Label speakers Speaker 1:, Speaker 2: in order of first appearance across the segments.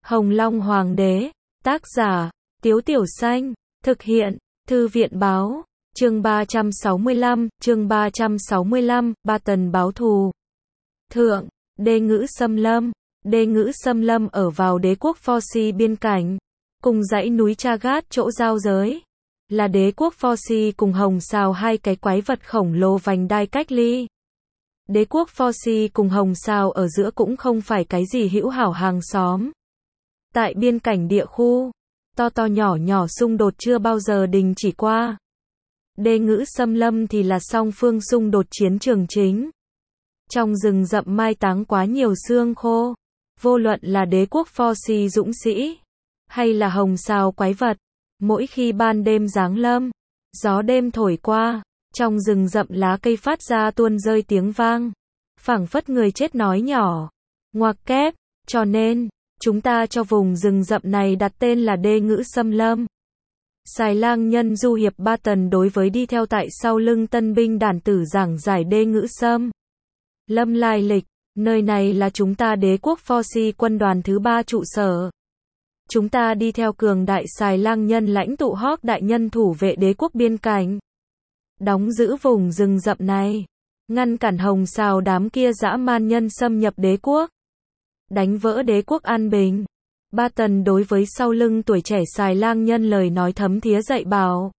Speaker 1: Hồng Long Hoàng đế, tác giả, Tiếu Tiểu Xanh, thực hiện, Thư viện báo, chương 365, Ba Tần báo thù. Thượng, Đê Ngữ Xâm Lâm. Đê Ngữ Xâm Lâm ở vào đế quốc Pho-si biên cảnh, cùng dãy núi Chagat chỗ giao giới. Là đế quốc Pho-si cùng Hồng Sào hai cái quái vật khổng lồ vành đai cách ly. Đế quốc Pho-si cùng Hồng Sào ở giữa cũng không phải cái gì hữu hảo hàng xóm. Tại biên cảnh địa khu, to nhỏ nhỏ xung đột chưa bao giờ đình chỉ qua. Đê Ngữ Xâm Lâm thì là song phương xung đột chiến trường chính. Trong rừng rậm mai táng quá nhiều xương khô. Vô luận là đế quốc Pho-si dũng sĩ, hay là Hồng Sào quái vật, mỗi khi ban đêm giáng lâm, gió đêm thổi qua, trong rừng rậm lá cây phát ra tuôn rơi tiếng vang, phảng phất người chết nói nhỏ, ngoặc kép, cho nên, chúng ta cho vùng rừng rậm này đặt tên là Đê Ngữ Xâm Lâm. Xài Lang Nhân du hiệp Ba Tần đối với đi theo tại sau lưng tân binh đàn tử giảng giải Đê Ngữ Xâm Lâm lai lịch. Nơi này là chúng ta đế quốc Pho-si quân đoàn thứ 3 trụ sở. Chúng ta đi theo cường đại Xài Lang Nhân lãnh tụ Hawk đại nhân thủ vệ đế quốc biên cảnh, đóng giữ vùng rừng rậm này, ngăn cản Hồng Sào đám kia dã man nhân xâm nhập đế quốc, đánh vỡ đế quốc an bình. Ba Tần đối với sau lưng tuổi trẻ Xài Lang Nhân lời nói thấm thía dạy bảo.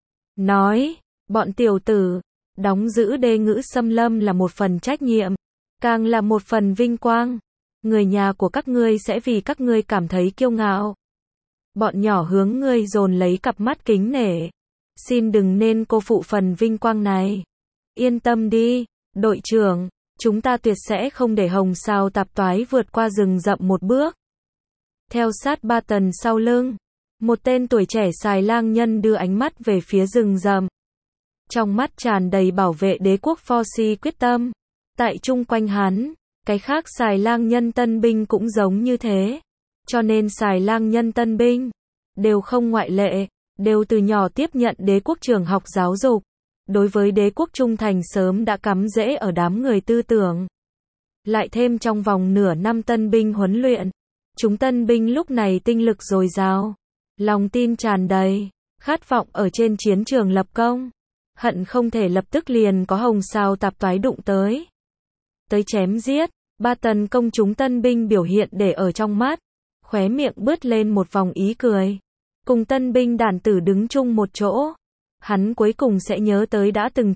Speaker 1: Nói, bọn tiểu tử, đóng giữ Đê Ngữ Xâm Lâm là một phần trách nhiệm, càng là một phần vinh quang. Người nhà của các ngươi sẽ vì các ngươi cảm thấy kiêu ngạo. Bọn nhỏ hướng ngươi dồn lấy cặp mắt kính nể. Xin đừng nên cô phụ phần vinh quang này. Yên tâm đi, đội trưởng, chúng ta tuyệt sẽ không để Hồng Sào tạp toái vượt qua rừng rậm một bước. Theo sát Ba Tần sau lưng, một tên tuổi trẻ Xài Lang Nhân đưa ánh mắt về phía rừng rậm. Trong mắt tràn đầy bảo vệ đế quốc Pho-si quyết tâm. Tại chung quanh hắn, cái khác Xài Lang Nhân tân binh cũng giống như thế. Cho nên Xài Lang Nhân tân binh, đều không ngoại lệ, đều từ nhỏ tiếp nhận đế quốc trường học giáo dục. Đối với đế quốc trung thành sớm đã cắm rễ ở đám người tư tưởng. Lại thêm trong vòng nửa năm tân binh huấn luyện, chúng tân binh lúc này tinh lực dồi dào, lòng tin tràn đầy, khát vọng ở trên chiến trường lập công, hận không thể lập tức liền có Hồng Sào tạp toái đụng tới chém giết. Ba Tần công chúng tân binh biểu hiện để ở trong mắt, khóe miệng bứt lên một vòng ý cười. Cùng tân binh đàn tử đứng chung một chỗ, hắn cuối cùng sẽ nhớ tới đã từng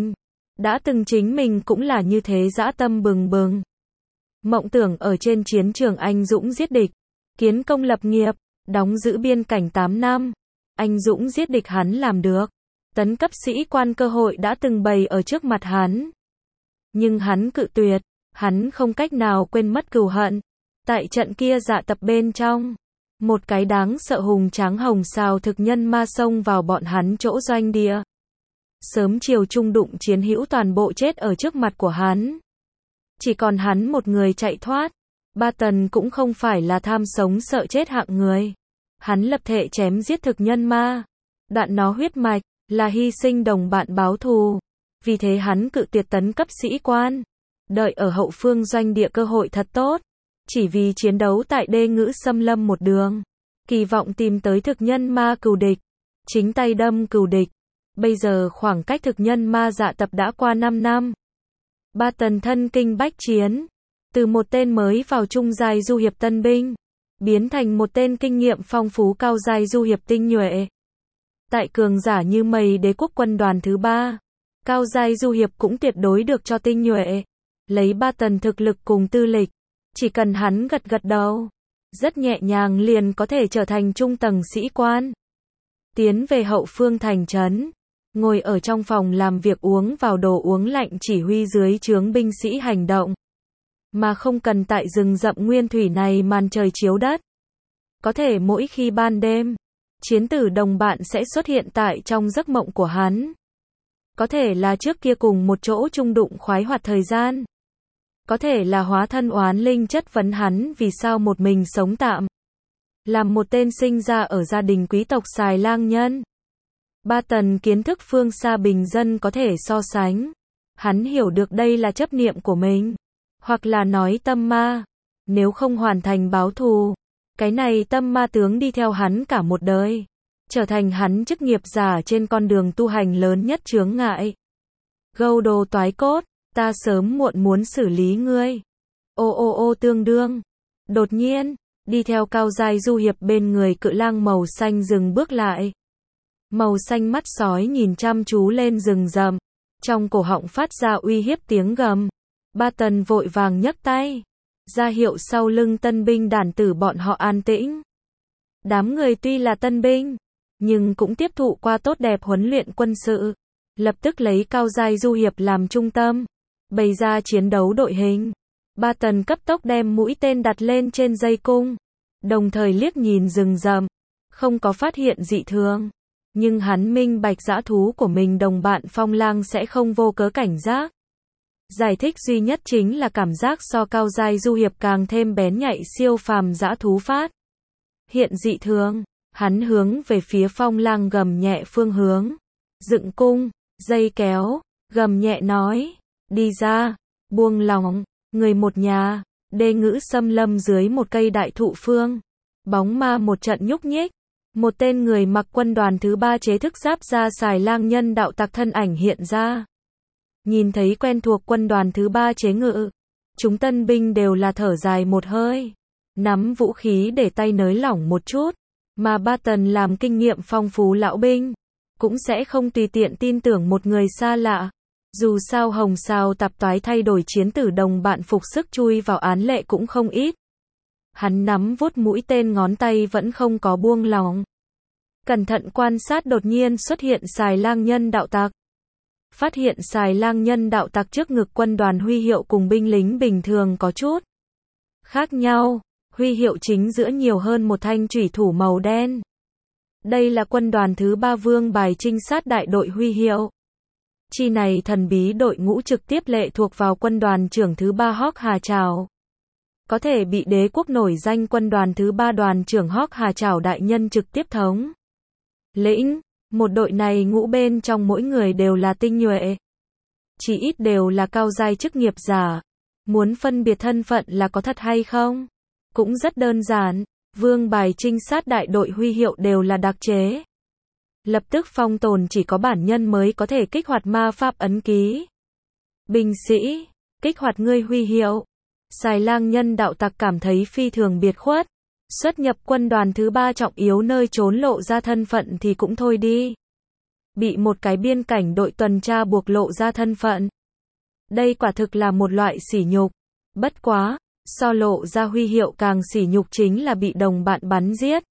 Speaker 1: chính mình cũng là như thế dã tâm bừng bừng. Mộng tưởng ở trên chiến trường anh dũng giết địch, kiến công lập nghiệp, đóng giữ biên cảnh 8 năm. Anh dũng giết địch hắn làm được. Tấn cấp sĩ quan cơ hội đã từng bày ở trước mặt hắn. Nhưng hắn cự tuyệt, hắn không cách nào quên mất cừu hận. Tại trận kia dạ tập bên trong, một cái đáng sợ hùng tráng Hồng Sào thực nhân ma xông vào bọn hắn chỗ doanh địa. Sớm chiều trung đụng chiến hữu toàn bộ chết ở trước mặt của hắn. Chỉ còn hắn một người chạy thoát. Ba Tần cũng không phải là tham sống sợ chết hạng người. Hắn lập thể chém giết thực nhân ma. Đoạn nó huyết mạch, là hy sinh đồng bạn báo thù. Vì thế hắn cự tuyệt tấn cấp sĩ quan. Đợi ở hậu phương doanh địa cơ hội thật tốt. Chỉ vì chiến đấu tại Đê Ngữ Xâm Lâm một đường. Kỳ vọng tìm tới thực nhân ma cừu địch. Chính tay đâm cừu địch. Bây giờ khoảng cách thực nhân ma dạ tập đã qua 5 năm. Ba Tần thân kinh bách chiến. Từ một tên mới vào trung giai du hiệp tân binh, biến thành một tên kinh nghiệm phong phú cao giai du hiệp tinh nhuệ. Tại cường giả như mây đế quốc quân đoàn thứ 3, cao giai du hiệp cũng tuyệt đối được cho tinh nhuệ. Lấy Ba Tần thực lực cùng tư lịch, chỉ cần hắn gật gật đầu, rất nhẹ nhàng liền có thể trở thành trung tầng sĩ quan. Tiến về hậu phương thành trấn, ngồi ở trong phòng làm việc uống vào đồ uống lạnh chỉ huy dưới trướng binh sĩ hành động. Mà không cần tại rừng rậm nguyên thủy này màn trời chiếu đất. Có thể mỗi khi ban đêm, chiến tử đồng bạn sẽ xuất hiện tại trong giấc mộng của hắn. Có thể là trước kia cùng một chỗ chung đụng khoái hoạt thời gian. Có thể là hóa thân oán linh chất vấn hắn vì sao một mình sống tạm. Làm một tên sinh ra ở gia đình quý tộc Xài Lang Nhân. Ba Tần kiến thức phương xa bình dân có thể so sánh. Hắn hiểu được đây là chấp niệm của mình. Hoặc là nói tâm ma. Nếu không hoàn thành báo thù, Cái này tâm ma tướng đi theo hắn cả một đời, trở thành hắn chức nghiệp giả trên con đường tu hành lớn nhất chướng ngại. Gâu đồ toái cốt, ta sớm muộn muốn xử lý ngươi. Ô tương đương. Đột nhiên, đi theo cao giai du hiệp bên người cự lang màu xanh dừng bước lại. Màu xanh mắt sói nhìn chăm chú lên rừng rậm, trong cổ họng phát ra uy hiếp tiếng gầm. Ba Tần vội vàng nhấc tay, ra hiệu sau lưng tân binh đàn tử bọn họ an tĩnh. Đám người tuy là tân binh, nhưng cũng tiếp thụ qua tốt đẹp huấn luyện quân sự, lập tức lấy cao giai du hiệp làm trung tâm, bày ra chiến đấu đội hình. Ba Tần cấp tốc đem mũi tên đặt lên trên dây cung, đồng thời liếc nhìn rừng rậm, không có phát hiện dị thường, nhưng hắn minh bạch dã thú của mình đồng bạn Phong Lang sẽ không vô cớ cảnh giác. Giải thích duy nhất chính là cảm giác so cao giai du hiệp càng thêm bén nhạy siêu phàm dã thú phát hiện dị thường, hắn hướng về phía Phong Lang gầm nhẹ phương hướng, dựng cung, dây kéo, gầm nhẹ nói, đi ra, buông lỏng, người một nhà. Đê Ngữ xâm lâm dưới một cây đại thụ phương, bóng ma một trận nhúc nhích, một tên người mặc quân đoàn thứ 3 chế thức giáp da xài lang nhân đạo tặc thân ảnh hiện ra. Nhìn thấy quen thuộc quân đoàn thứ 3 chế ngự, chúng tân binh đều là thở dài một hơi, nắm vũ khí để tay nới lỏng một chút, mà Ba Tần làm kinh nghiệm phong phú lão binh, cũng sẽ không tùy tiện tin tưởng một người xa lạ. Dù sao hồng sao tạp toái thay đổi chiến tử đồng bạn phục sức chui vào án lệ cũng không ít. Hắn nắm vuốt mũi tên ngón tay vẫn không có buông lỏng. Cẩn thận quan sát đột nhiên xuất hiện xài lang nhân đạo tặc. Phát hiện xài lang nhân đạo tặc trước ngực quân đoàn huy hiệu cùng binh lính bình thường có chút khác nhau, huy hiệu chính giữa nhiều hơn một thanh chủy thủ màu đen. Đây là quân đoàn thứ 3 vương bài trinh sát đại đội huy hiệu. Chi này thần bí đội ngũ trực tiếp lệ thuộc vào quân đoàn trưởng thứ 3 Hawk Hà Trảo. Có thể bị đế quốc nổi danh quân đoàn thứ 3 đoàn trưởng Hawk Hà Trảo đại nhân trực tiếp thống lĩnh. Một đội này ngũ bên trong mỗi người đều là tinh nhuệ, chỉ ít đều là cao giai chức nghiệp giả. Muốn phân biệt thân phận là có thật hay không? Cũng rất đơn giản, vương bài trinh sát đại đội huy hiệu đều là đặc chế. Lập tức phong tồn chỉ có bản nhân mới có thể kích hoạt ma pháp ấn ký. Binh sĩ, kích hoạt ngươi huy hiệu. Xài lang nhân đạo tặc cảm thấy phi thường biệt khuất. Xuất nhập quân đoàn thứ 3 trọng yếu nơi trốn lộ ra thân phận thì cũng thôi đi. Bị một cái biên cảnh đội tuần tra buộc lộ ra thân phận. Đây quả thực là một loại sỉ nhục. Bất quá, so lộ ra huy hiệu càng sỉ nhục chính là bị đồng bạn bắn giết.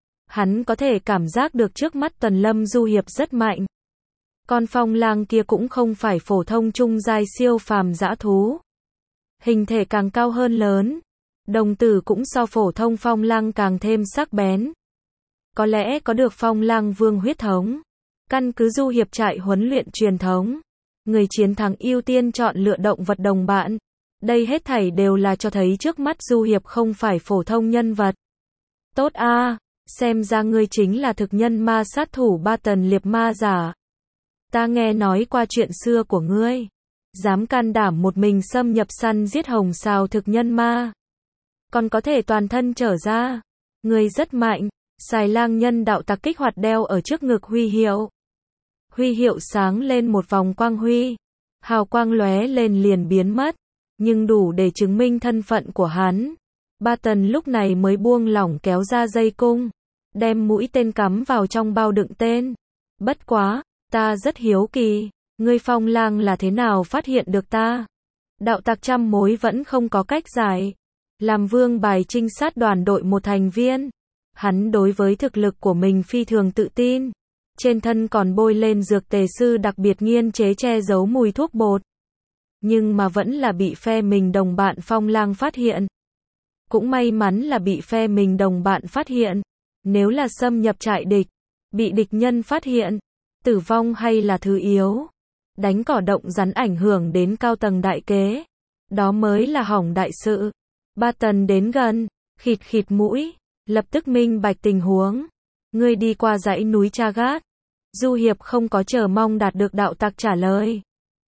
Speaker 1: Hắn có thể cảm giác được trước mắt Tần Lâm du hiệp rất mạnh. Con Phong Lang kia cũng không phải phổ thông trung giai siêu phàm dã thú. Hình thể càng cao hơn lớn. Đồng tử cũng so phổ thông Phong Lang càng thêm sắc bén. Có lẽ có được Phong Lang vương huyết thống. Căn cứ du hiệp trại huấn luyện truyền thống, người chiến thắng ưu tiên chọn lựa động vật đồng bạn. Đây hết thảy đều là cho thấy trước mắt du hiệp không phải phổ thông nhân vật. Tốt a, xem ra ngươi chính là thực nhân ma sát thủ Ba Tần liệp ma giả. Ta nghe nói qua chuyện xưa của ngươi. Dám can đảm một mình xâm nhập săn giết hồng sao thực nhân ma. Còn có thể toàn thân trở ra. Ngươi rất mạnh. Xài lang nhân đạo tặc kích hoạt đeo ở trước ngực huy hiệu. Huy hiệu sáng lên một vòng quang huy. Hào quang lóe lên liền biến mất. Nhưng đủ để chứng minh thân phận của hắn. Ba Tần lúc này mới buông lỏng kéo ra dây cung. Đem mũi tên cắm vào trong bao đựng tên. Bất quá, ta rất hiếu kỳ. Ngươi Phong Lang là thế nào phát hiện được ta? Đạo tặc trăm mối vẫn không có cách giải. Làm vương bài trinh sát đoàn đội một thành viên. Hắn đối với thực lực của mình phi thường tự tin. Trên thân còn bôi lên dược tề sư đặc biệt nghiên chế che giấu mùi thuốc bột. Nhưng mà vẫn là bị phe mình đồng bạn Phong Lang phát hiện. Cũng may mắn là bị phe mình đồng bạn phát hiện. Nếu là xâm nhập trại địch, bị địch nhân phát hiện, tử vong hay là thứ yếu. Đánh cỏ động rắn ảnh hưởng đến cao tầng đại kế. Đó mới là hỏng đại sự. Ba Tần đến gần, khịt khịt mũi, lập tức minh bạch tình huống. Ngươi đi qua dãy núi Chagat. Du hiệp không có chờ mong đạt được đạo tặc trả lời.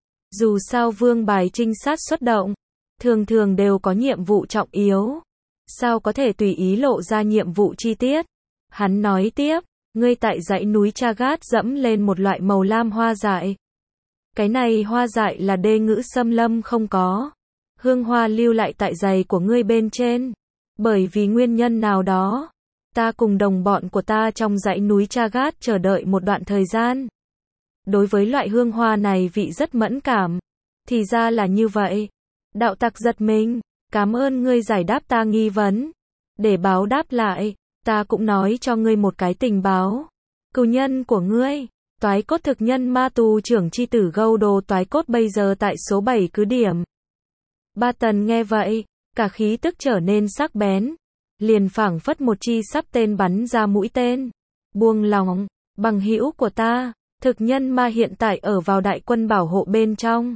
Speaker 1: Dù sao vương bài trinh sát xuất động, thường thường đều có nhiệm vụ trọng yếu. sao có thể tùy ý lộ ra nhiệm vụ chi tiết. Hắn nói tiếp, ngươi tại dãy núi Chagat dẫm lên một loại màu lam hoa dại. Cái này hoa dại là đê ngữ xâm lâm không có. Hương hoa lưu lại tại giày của ngươi bên trên. Bởi vì nguyên nhân nào đó, ta cùng đồng bọn của ta trong dãy núi Chagat chờ đợi một đoạn thời gian. Đối với loại hương hoa này vị rất mẫn cảm. Thì ra là như vậy. Đạo tặc giật mình, cảm ơn ngươi giải đáp ta nghi vấn. Để báo đáp lại, ta cũng nói cho ngươi một cái tình báo. Cừu nhân của ngươi, toái cốt thực nhân ma tù trưởng chi tử gâu đồ toái cốt bây giờ tại số 7 cứ điểm. Ba Tần nghe vậy, cả khí tức trở nên sắc bén. Liền phảng phất một chi sắp tên bắn ra mũi tên. Buông lòng, bằng hữu của ta, thực nhân ma hiện tại ở vào đại quân bảo hộ bên trong.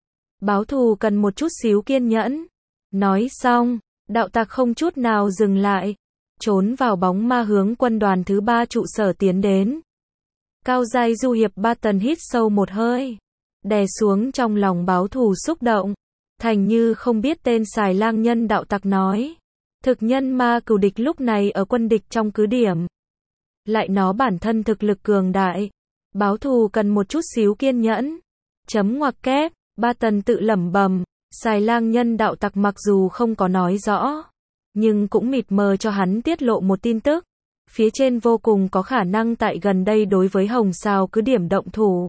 Speaker 1: Báo thù cần một chút xíu kiên nhẫn. Nói xong, đạo tặc không chút nào dừng lại. Trốn vào bóng ma hướng quân đoàn thứ 3 trụ sở tiến đến. Cao giai du hiệp Ba Tần hít sâu một hơi. Đè xuống trong lòng báo thù xúc động. Thành như không biết tên xài lang nhân đạo tặc nói. Thực nhân ma cừu địch lúc này ở quân địch trong cứ điểm. Lại nó bản thân thực lực cường đại. Báo thù cần một chút xíu kiên nhẫn. Chấm ngoặc kép, Ba Tần tự lẩm bẩm. Xài lang nhân đạo tặc mặc dù không có nói rõ, nhưng cũng mịt mờ cho hắn tiết lộ một tin tức. Phía trên vô cùng có khả năng tại gần đây đối với Hồng Sào cứ điểm động thủ.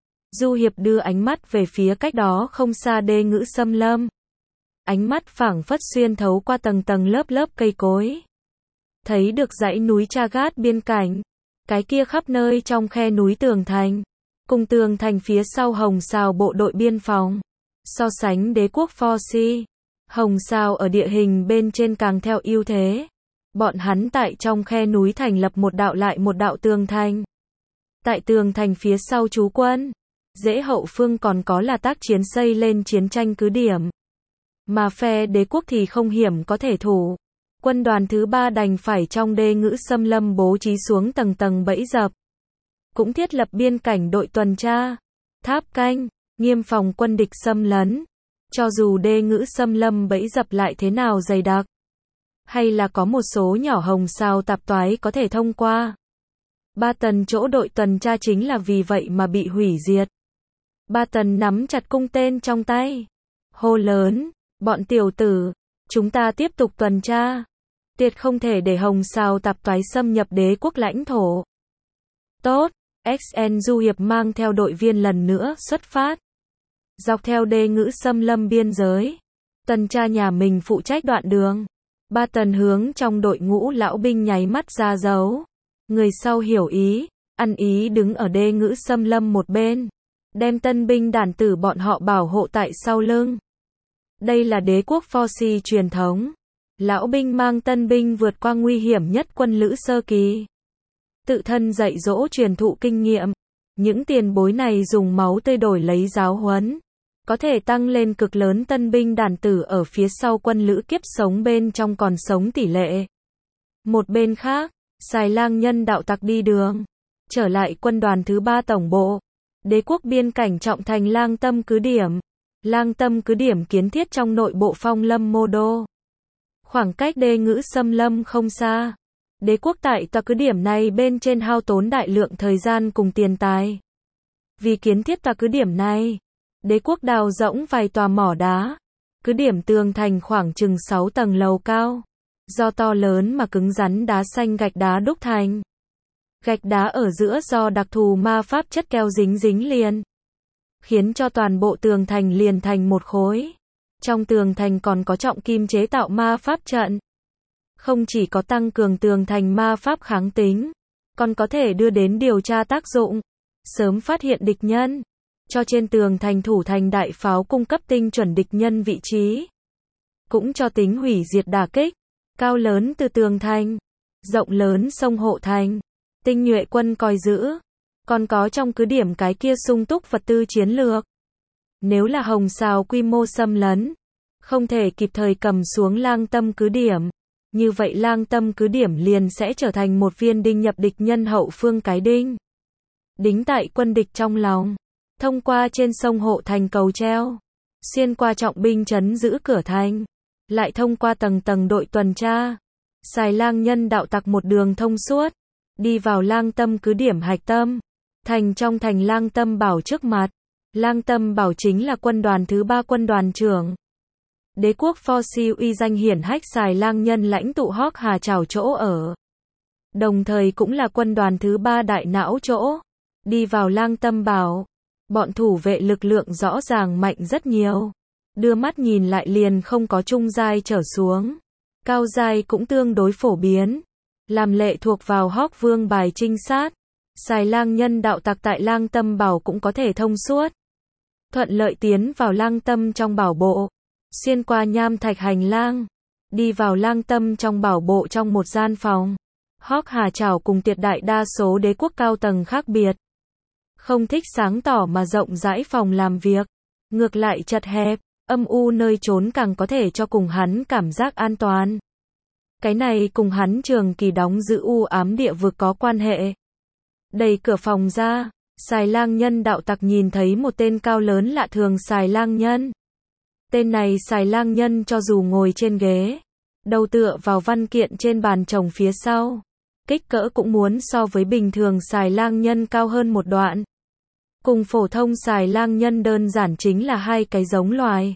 Speaker 1: Du hiệp đưa ánh mắt về phía cách đó không xa đê ngữ xâm lâm. Ánh mắt phảng phất xuyên thấu qua tầng tầng lớp lớp cây cối. Thấy được dãy núi Chagat biên cảnh. Cái kia khắp nơi trong khe núi tường thành. Cùng tường thành phía sau Hồng Sào bộ đội biên phòng. So sánh đế quốc Forsi, Hồng Sào ở địa hình bên trên càng theo ưu thế. Bọn hắn tại trong khe núi thành lập một đạo lại một đạo tường thành. Tại tường thành phía sau trú quân, dễ hậu phương còn có là tác chiến xây lên chiến tranh cứ điểm. Mà phe đế quốc thì không hiểm có thể thủ. Quân đoàn thứ 3 đành phải trong đê ngữ xâm lâm bố trí xuống tầng tầng bẫy dập. Cũng thiết lập biên cảnh đội tuần tra, tháp canh, nghiêm phòng quân địch xâm lấn. Cho dù đê ngữ xâm lâm bẫy dập lại thế nào dày đặc, hay là có một số nhỏ Hồng Sào tạp toái có thể thông qua. Ba Tần chỗ đội tuần tra chính là vì vậy mà bị hủy diệt. Ba Tần nắm chặt cung tên trong tay. Hô lớn, bọn tiểu tử, chúng ta tiếp tục tuần tra. Tuyệt không thể để Hồng Sào tạp toái xâm nhập đế quốc lãnh thổ. Tốt, XN du hiệp mang theo đội viên lần nữa xuất phát. Dọc theo đê ngữ xâm lâm biên giới. Tuần tra nhà mình phụ trách đoạn đường. Ba Tần hướng trong đội ngũ lão binh nháy mắt ra dấu. Người sau hiểu ý, ăn ý đứng ở đê ngữ xâm lâm một bên. Đem tân binh đàn tử bọn họ bảo hộ tại sau lưng. Đây là đế quốc Forsi truyền thống. Lão binh mang tân binh vượt qua nguy hiểm nhất quân lữ sơ kỳ. Tự thân dạy dỗ truyền thụ kinh nghiệm. Những tiền bối này dùng máu tươi đổi lấy giáo huấn. Có thể tăng lên cực lớn tân binh đàn tử ở phía sau quân lữ kiếp sống bên trong còn sống tỷ lệ. Một bên khác, xài lang nhân đạo tặc đi đường. Trở lại quân đoàn thứ 3 tổng bộ. Đế quốc biên cảnh trọng thành Lang Tâm cứ điểm. Lang Tâm cứ điểm kiến thiết trong nội bộ phong lâm mô đô. Khoảng cách đê ngữ xâm lâm không xa. Đế quốc tại tòa cứ điểm này bên trên hao tốn đại lượng thời gian cùng tiền tài. Vì kiến thiết tòa cứ điểm này, đế quốc đào rỗng vài tòa mỏ đá. Cứ điểm tường thành khoảng chừng 6 tầng lầu cao. Do to lớn mà cứng rắn đá xanh gạch đá đúc thành. Gạch đá ở giữa do đặc thù ma pháp chất keo dính liền. Khiến cho toàn bộ tường thành liền thành một khối. Trong tường thành còn có trọng kim chế tạo ma pháp trận. Không chỉ có tăng cường tường thành ma pháp kháng tính, còn có thể đưa đến điều tra tác dụng. Sớm phát hiện địch nhân. Cho trên tường thành thủ thành đại pháo cung cấp tinh chuẩn địch nhân vị trí. Cũng cho tính hủy diệt đả kích. Cao lớn từ tường thành. Rộng lớn sông hộ thành. Tinh nhuệ quân coi giữ. Còn có trong cứ điểm cái kia sung túc vật tư chiến lược. Nếu là Hồng Sào quy mô xâm lấn, không thể kịp thời cầm xuống Lang Tâm cứ điểm. Như vậy Lang Tâm cứ điểm liền sẽ trở thành một viên đinh nhập địch nhân hậu phương cái đinh. Đính tại quân địch trong lòng. Thông qua trên sông hộ thành cầu treo. Xuyên qua trọng binh trấn giữ cửa thành. lại thông qua tầng tầng đội tuần tra. Xài Lang Nhân đạo tặc một đường thông suốt, đi vào Lang Tâm cứ điểm hạch tâm, trong thành Lang Tâm Bảo trước mặt. Lang Tâm Bảo chính là quân đoàn thứ 3 quân đoàn trưởng. Đế quốc Forsi uy danh hiển hách Xài Lang Nhân lãnh tụ Hawk Hà Chảo chỗ ở. Đồng thời cũng là quân đoàn thứ 3 đại não chỗ. Đi vào Lang Tâm Bảo, bọn thủ vệ lực lượng rõ ràng mạnh rất nhiều. Đưa mắt nhìn lại liền không có trung giai trở xuống. Cao giai cũng tương đối phổ biến. Làm lệ thuộc vào Hawk Vương bài trinh sát. Xài Lang Nhân đạo tặc tại Lang Tâm Bảo cũng có thể thông suốt. Thuận lợi tiến vào Lang Tâm trong bảo bộ. Xuyên qua nham thạch hành lang. Đi vào Lang Tâm trong bảo bộ trong một gian phòng. Hawk Hà Chảo cùng tuyệt đại đa số đế quốc cao tầng khác biệt. Không thích sáng tỏ mà rộng rãi phòng làm việc. Ngược lại chật hẹp, âm u nơi trốn càng có thể cho cùng hắn cảm giác an toàn. Cái này cùng hắn trường kỳ đóng giữ u ám địa vực có quan hệ. Đẩy cửa phòng ra, Xài Lang Nhân đạo tặc nhìn thấy một tên cao lớn lạ thường Xài Lang Nhân. Tên này Xài Lang Nhân cho dù ngồi trên ghế, đầu tựa vào văn kiện trên bàn chồng phía sau, kích cỡ cũng muốn so với bình thường Xài Lang Nhân cao hơn một đoạn. Cùng phổ thông Xài Lang Nhân đơn giản chính là hai cái giống loài.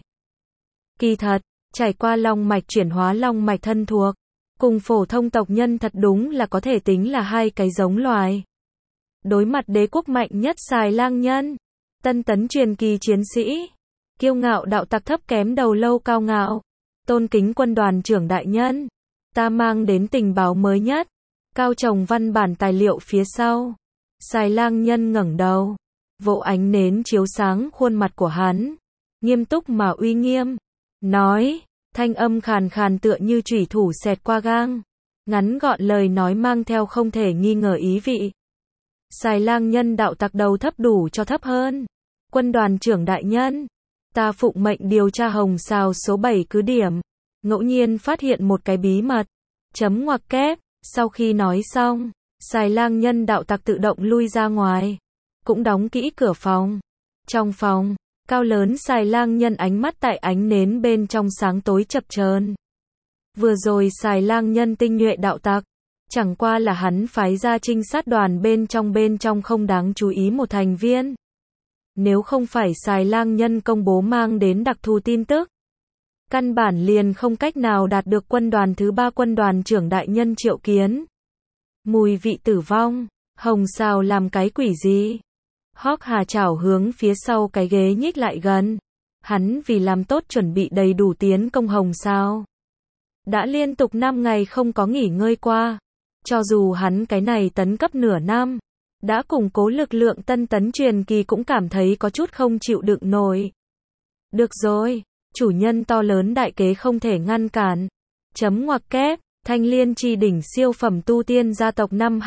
Speaker 1: Kỳ thật, trải qua long mạch chuyển hóa long mạch thân thuộc, cùng phổ thông tộc nhân thật đúng là có thể tính là hai cái giống loài. Đối mặt đế quốc mạnh nhất Xài Lang Nhân, tân tấn truyền kỳ chiến sĩ, kiêu ngạo đạo tặc thấp kém đầu lâu cao ngạo, tôn kính quân đoàn trưởng đại nhân, ta mang đến tình báo mới nhất, cao chồng văn bản tài liệu phía sau. Xài Lang Nhân ngẩng đầu, vỗ ánh nến chiếu sáng khuôn mặt của hắn, nghiêm túc mà uy nghiêm, nói, thanh âm khàn khàn tựa như chủy thủ xẹt qua gang, ngắn gọn lời nói mang theo không thể nghi ngờ ý vị. Xài Lang Nhân đạo tặc đầu thấp đủ cho thấp hơn. Quân đoàn trưởng đại nhân, ta phụng mệnh điều tra Hồng Sào số 7 cứ điểm, ngẫu nhiên phát hiện một cái bí mật. Chấm ngoặc kép, sau khi nói xong, Xài Lang Nhân đạo tặc tự động lui ra ngoài, cũng đóng kỹ cửa phòng. Trong phòng, cao lớn Xài Lang Nhân ánh mắt tại ánh nến bên trong sáng tối chập chờn. Vừa rồi Xài Lang Nhân tinh nhuệ đạo tặc, chẳng qua là hắn phái ra trinh sát đoàn bên trong không đáng chú ý một thành viên. Nếu không phải Xài Lang Nhân công bố mang đến đặc thù tin tức, căn bản liền không cách nào đạt được quân đoàn thứ 3 quân đoàn trưởng đại nhân triệu kiến. Mùi vị tử vong, Hồng Sào làm cái quỷ gì? Hawk Hà Chảo hướng phía sau cái ghế nhích lại gần. Hắn vì làm tốt chuẩn bị đầy đủ tiến công Hồng Sào, đã liên tục 5 ngày không có nghỉ ngơi qua. Cho dù hắn cái này tấn cấp nửa năm, đã củng cố lực lượng tân tấn truyền kỳ cũng cảm thấy có chút không chịu đựng nổi. Được rồi, chủ nhân to lớn đại kế không thể ngăn cản. Chấm ngoặc kép, Thanh Liên chi đỉnh siêu phẩm tu tiên gia tộc năm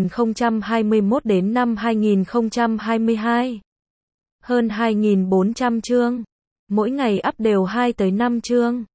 Speaker 1: 2021 đến năm 2022. Hơn 2.400 chương. Mỗi ngày up đều 2 tới 5 chương.